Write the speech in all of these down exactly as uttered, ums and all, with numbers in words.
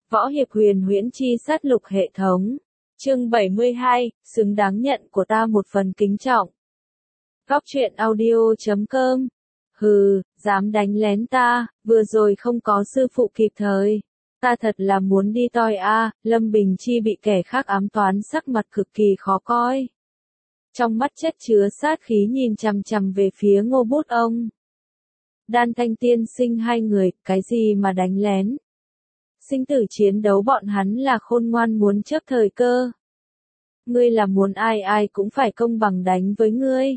Võ hiệp huyền huyễn chi sát lục hệ thống. Chương bảy mươi hai, xứng đáng nhận của ta một phần kính trọng. Góc truyện audio chấm com. Hừ, dám đánh lén ta, vừa rồi không có sư phụ kịp thời. Ta thật là muốn đi toi a. Lâm Bình Chi bị kẻ khác ám toán, sắc mặt cực kỳ khó coi. Trong mắt chất chứa sát khí nhìn chằm chằm về phía Ngô Bút ông. Đan Thanh tiên sinh hai người, cái gì mà đánh lén? Sinh tử chiến đấu bọn hắn là khôn ngoan muốn chớp thời cơ. Ngươi là muốn ai ai cũng phải công bằng đánh với ngươi.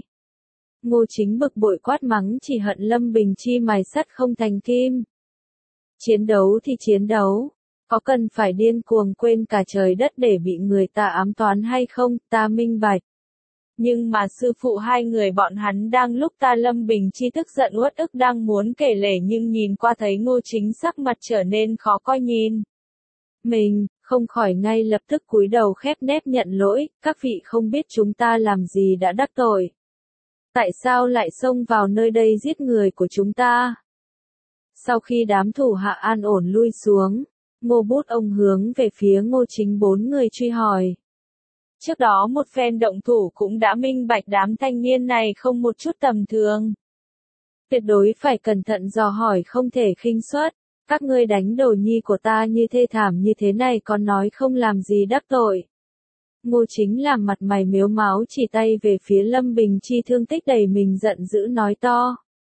Ngô Chính bực bội quát mắng, chỉ hận Lâm Bình Chi mài sắt không thành kim. Chiến đấu thì chiến đấu, có cần phải điên cuồng quên cả trời đất để bị người ta ám toán hay không, ta minh bạch. Nhưng mà sư phụ hai người bọn hắn đang lúc ta Lâm Bình Chi tức giận uất ức đang muốn kể lể, nhưng nhìn qua thấy Ngô Chính sắc mặt trở nên khó coi nhìn. Mình, không khỏi ngay lập tức cúi đầu khép nép nhận lỗi, các vị không biết chúng ta làm gì đã đắc tội. Tại sao lại xông vào nơi đây giết người của chúng ta? Sau khi đám thủ hạ an ổn lui xuống, Ngô Bút ông hướng về phía Ngô Chính bốn người truy hỏi. Trước đó một phen động thủ cũng đã minh bạch đám thanh niên này không một chút tầm thường. Tuyệt đối phải cẩn thận dò hỏi, không thể khinh suất. Các ngươi đánh đồ nhi của ta như thê thảm như thế này còn nói không làm gì đắc tội. Ngô Chính làm mặt mày mếu máo chỉ tay về phía Lâm Bình Chi thương tích đầy mình, giận dữ nói to.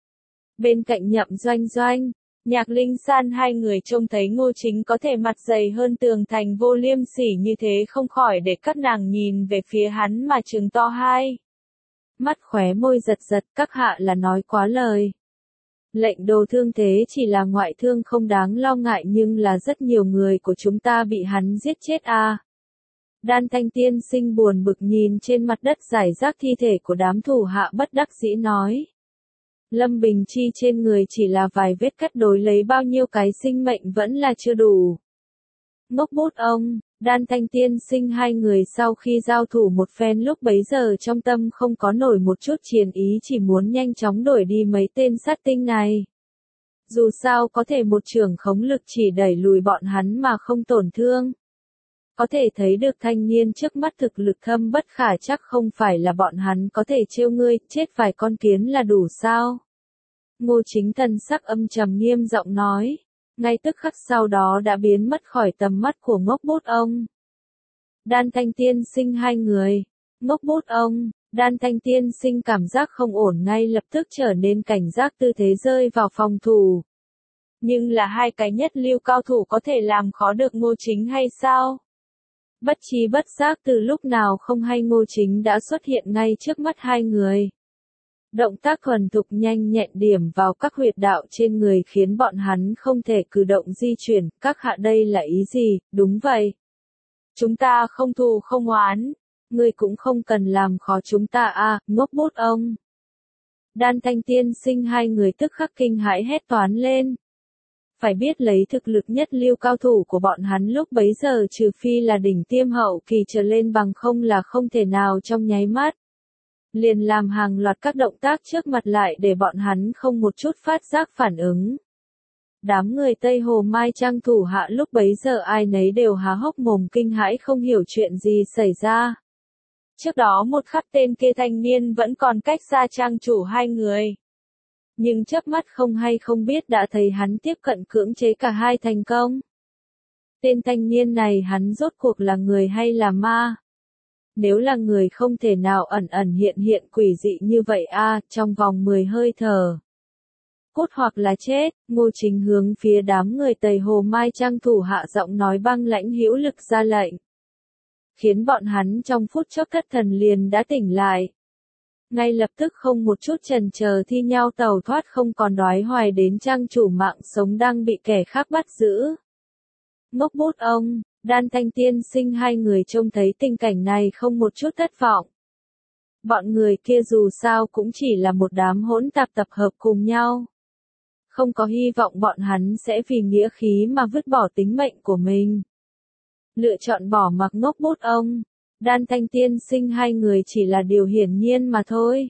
Bên cạnh Nhậm Doanh Doanh, Nhạc Linh San hai người trông thấy Ngô Chính có thể mặt dày hơn tường thành vô liêm sỉ như thế không khỏi để các nàng nhìn về phía hắn mà trừng to hai mắt, khóe môi giật giật, các hạ là nói quá lời. Lệnh đồ thương thế chỉ là ngoại thương không đáng lo ngại, nhưng là rất nhiều người của chúng ta bị hắn giết chết à. Đan Thanh tiên sinh buồn bực nhìn trên mặt đất rải rác thi thể của đám thủ hạ, bất đắc dĩ nói. Lâm Bình Chi trên người chỉ là vài vết cắt, đối lấy bao nhiêu cái sinh mệnh vẫn là chưa đủ. Ngốc Bút ông, Đan Thanh tiên sinh hai người sau khi giao thủ một phen lúc bấy giờ trong tâm không có nổi một chút chiến ý, chỉ muốn nhanh chóng đuổi đi mấy tên sát tinh này. Dù sao có thể một chưởng khống lực chỉ đẩy lùi bọn hắn mà không tổn thương. Có thể thấy được thanh niên trước mắt thực lực thâm bất khả chắc, không phải là bọn hắn có thể trêu ngươi, chết vài con kiến là đủ sao? Ngô Chính thần sắc âm trầm nghiêm giọng nói, ngay tức khắc sau đó đã biến mất khỏi tầm mắt của Ngốc Bút ông. Đan Thanh tiên sinh hai người, Ngốc Bút ông, Đan Thanh tiên sinh cảm giác không ổn, ngay lập tức trở nên cảnh giác, tư thế rơi vào phòng thủ. Nhưng là hai cái nhất lưu cao thủ có thể làm khó được Ngô Chính hay sao? Bất chi bất giác từ lúc nào không hay Ngô Chính đã xuất hiện ngay trước mắt hai người. Động tác thuần thục nhanh nhẹn điểm vào các huyệt đạo trên người khiến bọn hắn không thể cử động di chuyển. Các hạ đây là ý gì? Đúng vậy. Chúng ta không thù không oán. Ngươi cũng không cần làm khó chúng ta à, Ngốc Bút ông. Đan Thanh tiên sinh hai người tức khắc kinh hãi hét toán lên. Phải biết lấy thực lực nhất lưu cao thủ của bọn hắn lúc bấy giờ trừ phi là đỉnh tiêm hậu kỳ trở lên, bằng không là không thể nào trong nháy mắt liền làm hàng loạt các động tác trước mặt lại để bọn hắn không một chút phát giác phản ứng. Đám người Tây Hồ Mai Trang thủ hạ lúc bấy giờ ai nấy đều há hốc mồm kinh hãi, không hiểu chuyện gì xảy ra. Trước đó một khắc tên kia thanh niên vẫn còn cách xa trang chủ hai người. Nhưng chớp mắt không hay không biết đã thấy hắn tiếp cận cưỡng chế cả hai thành công. Tên thanh niên này hắn rốt cuộc là người hay là ma? Nếu là người không thể nào ẩn ẩn hiện hiện quỷ dị như vậy a, trong vòng mười hơi thở. Cốt hoặc là chết, Ngô Chính hướng phía đám người Tây Hồ Mai Trang thủ hạ giọng nói băng lãnh hữu lực ra lệnh. Khiến bọn hắn trong phút chốc thất thần liền đã tỉnh lại. Ngay lập tức không một chút chần chờ thi nhau tàu thoát, không còn đoái hoài đến trang chủ mạng sống đang bị kẻ khác bắt giữ. Ngốc Bút ông, Đan Thanh tiên sinh hai người trông thấy tình cảnh này không một chút thất vọng. Bọn người kia dù sao cũng chỉ là một đám hỗn tạp tập hợp cùng nhau. Không có hy vọng bọn hắn sẽ vì nghĩa khí mà vứt bỏ tính mệnh của mình. Lựa chọn bỏ mặc Ngốc Bút ông, Đan Thanh tiên sinh hai người chỉ là điều hiển nhiên mà thôi.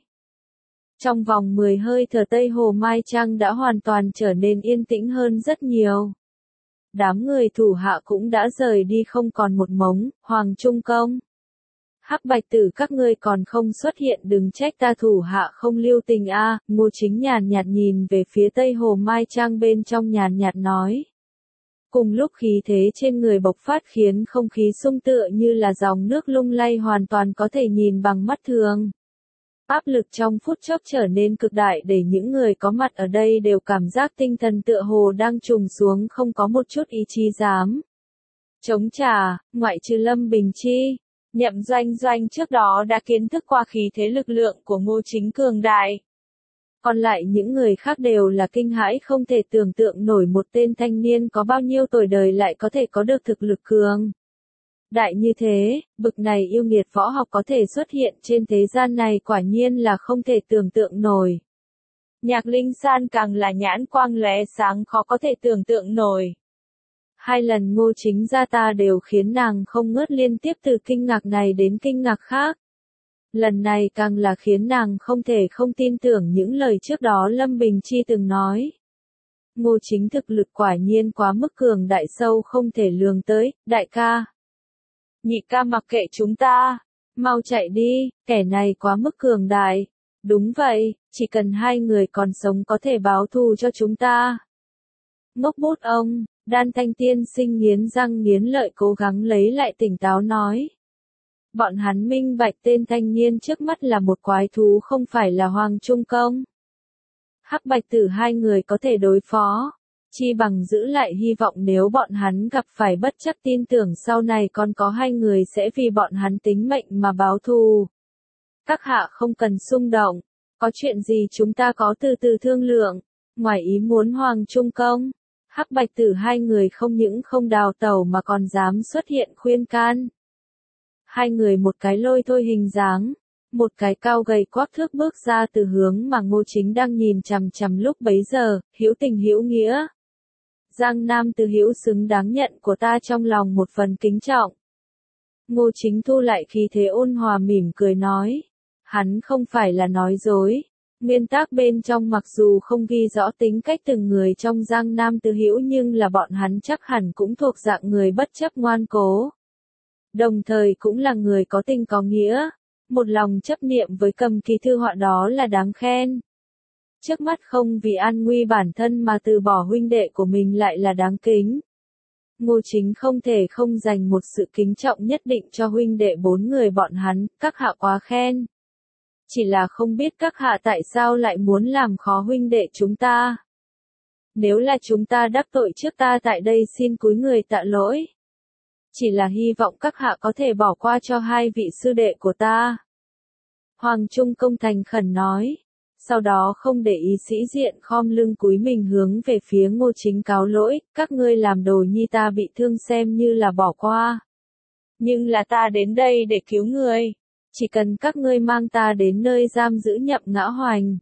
Trong vòng mười hơi thở Tây Hồ Mai Trang đã hoàn toàn trở nên yên tĩnh hơn rất nhiều. đám người thủ hạ cũng đã rời đi không còn một mống. Hoàng Trung Công, Hắc Bạch Tử các ngươi còn không xuất hiện, đừng trách ta thủ hạ không lưu tình a. À. Ngô Chính nhàn nhạt nhìn về phía Tây Hồ Mai Trang bên trong, nhàn nhạt nói. Cùng lúc khí thế trên người bộc phát khiến không khí xung tựa như là dòng nước lung lay, hoàn toàn có thể nhìn bằng mắt thường. Áp lực trong phút chốc trở nên cực đại, để những người có mặt ở đây đều cảm giác tinh thần tựa hồ đang trùng xuống, không có một chút ý chí dám chống trả, ngoại trừ Lâm Bình Chi. Nhậm Doanh Doanh trước đó đã kiến thức qua khí thế lực lượng của Ngô Chính cường đại. Còn lại những người khác đều là kinh hãi không thể tưởng tượng nổi một tên thanh niên có bao nhiêu tuổi đời lại có thể có được thực lực cường đại như thế, bực này yêu nghiệt võ học có thể xuất hiện trên thế gian này quả nhiên là không thể tưởng tượng nổi. Nhạc Linh San càng là nhãn quang lóe sáng, khó có thể tưởng tượng nổi. Hai lần Ngô Chính ra ta đều khiến nàng không ngớt, liên tiếp từ kinh ngạc này đến kinh ngạc khác. Lần này càng là khiến nàng không thể không tin tưởng những lời trước đó Lâm Bình Chi từng nói. Ngô Chính thực lực quả nhiên quá mức cường đại, sâu không thể lường tới. Đại ca, nhị ca mặc kệ chúng ta, mau chạy đi, kẻ này quá mức cường đại. Đúng vậy, chỉ cần hai người còn sống có thể báo thù cho chúng ta. Ngốc bút ông, Đan Thanh tiên sinh nghiến răng nghiến lợi cố gắng lấy lại tỉnh táo nói. Bọn hắn minh bạch tên thanh niên trước mắt là một quái thú, không phải là Hoàng Trung Công. Hắc Bạch Tử hai người có thể đối phó, chi bằng giữ lại hy vọng nếu bọn hắn gặp phải, bất chấp tin tưởng sau này còn có hai người sẽ vì bọn hắn tính mệnh mà báo thù. Các hạ không cần xung động, có chuyện gì chúng ta có từ từ thương lượng. Ngoài ý muốn Hoàng Trung Công, Hắc Bạch Tử hai người không những không đào tẩu mà còn dám xuất hiện khuyên can. Hai người một cái lôi thôi hình dáng, một cái cao gầy quắc thước bước ra từ hướng mà Ngô Chính đang nhìn chằm chằm lúc bấy giờ, hữu tình hữu nghĩa. Giang Nam Từ Hữu xứng đáng nhận của ta trong lòng một phần kính trọng. Ngô Chính thu lại khí thế ôn hòa mỉm cười nói. Hắn không phải là nói dối. Nguyên tắc bên trong mặc dù không ghi rõ tính cách từng người trong Giang Nam Từ Hữu, nhưng là bọn hắn chắc hẳn cũng thuộc dạng người bất chấp ngoan cố. Đồng thời cũng là người có tình có nghĩa. Một lòng chấp niệm với cầm kỳ thư họa đó là đáng khen. Trước mắt không vì an nguy bản thân mà từ bỏ huynh đệ của mình lại là đáng kính. Ngô Chính không thể không dành một sự kính trọng nhất định cho huynh đệ bốn người bọn hắn, các hạ quá khen. Chỉ là không biết các hạ tại sao lại muốn làm khó huynh đệ chúng ta. Nếu là chúng ta đắc tội trước, ta tại đây xin cúi người tạ lỗi. Chỉ là hy vọng các hạ có thể bỏ qua cho hai vị sư đệ của ta. Hoàng Trung Công thành khẩn nói. Sau đó không để ý sĩ diện, khom lưng cúi mình hướng về phía Ngô Chính cáo lỗi. Các ngươi làm đồ nhi ta bị thương xem như là bỏ qua. Nhưng là ta đến đây để cứu người. Chỉ cần các ngươi mang ta đến nơi giam giữ Nhậm Ngã Hoành,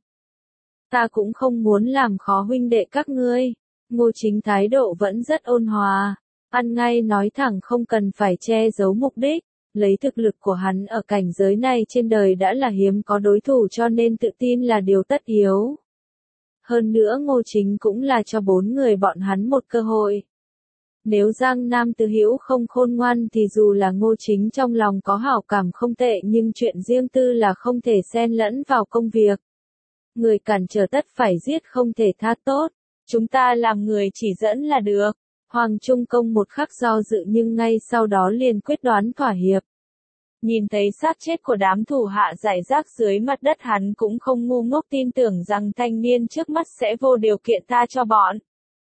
ta cũng không muốn làm khó huynh đệ các ngươi. Ngô Chính thái độ vẫn rất ôn hòa, ăn ngay nói thẳng, không cần phải che giấu mục đích. Lấy thực lực của hắn ở cảnh giới này trên đời đã là hiếm có đối thủ, cho nên tự tin là điều tất yếu. Hơn nữa Ngô Chính cũng là cho bốn người bọn hắn một cơ hội. Nếu Giang Nam Từ Hữu không khôn ngoan thì dù là Ngô Chính trong lòng có hảo cảm không tệ, nhưng chuyện riêng tư là không thể xen lẫn vào công việc. Người cản trở tất phải giết, không thể tha tốt. Chúng ta làm người chỉ dẫn là được. Hoàng Trung Công một khắc do dự nhưng ngay sau đó liền quyết đoán thỏa hiệp. Nhìn thấy xác chết của đám thủ hạ rải rác dưới mặt đất, hắn cũng không ngu ngốc tin tưởng rằng thanh niên trước mắt sẽ vô điều kiện tha cho bọn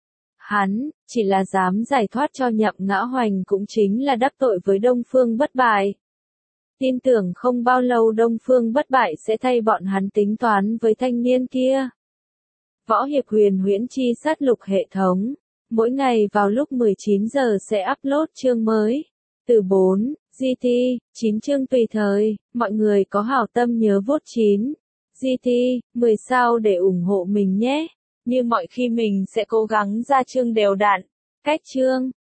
hắn, chỉ là dám giải thoát cho Nhậm Ngã Hoành cũng chính là đắc tội với Đông Phương Bất Bại. Tin tưởng không bao lâu Đông Phương Bất Bại sẽ thay bọn hắn tính toán với thanh niên kia. Võ Hiệp Huyền Huyễn Chi Sát Lục hệ thống. Mỗi ngày vào lúc mười chín giờ sẽ upload chương mới. Từ bốn, giê tê, chín chương tùy thời. Mọi người có hảo tâm nhớ vote chín, giê tê, mười sao để ủng hộ mình nhé. Như mọi khi mình sẽ cố gắng ra chương đều đặn. Cách chương.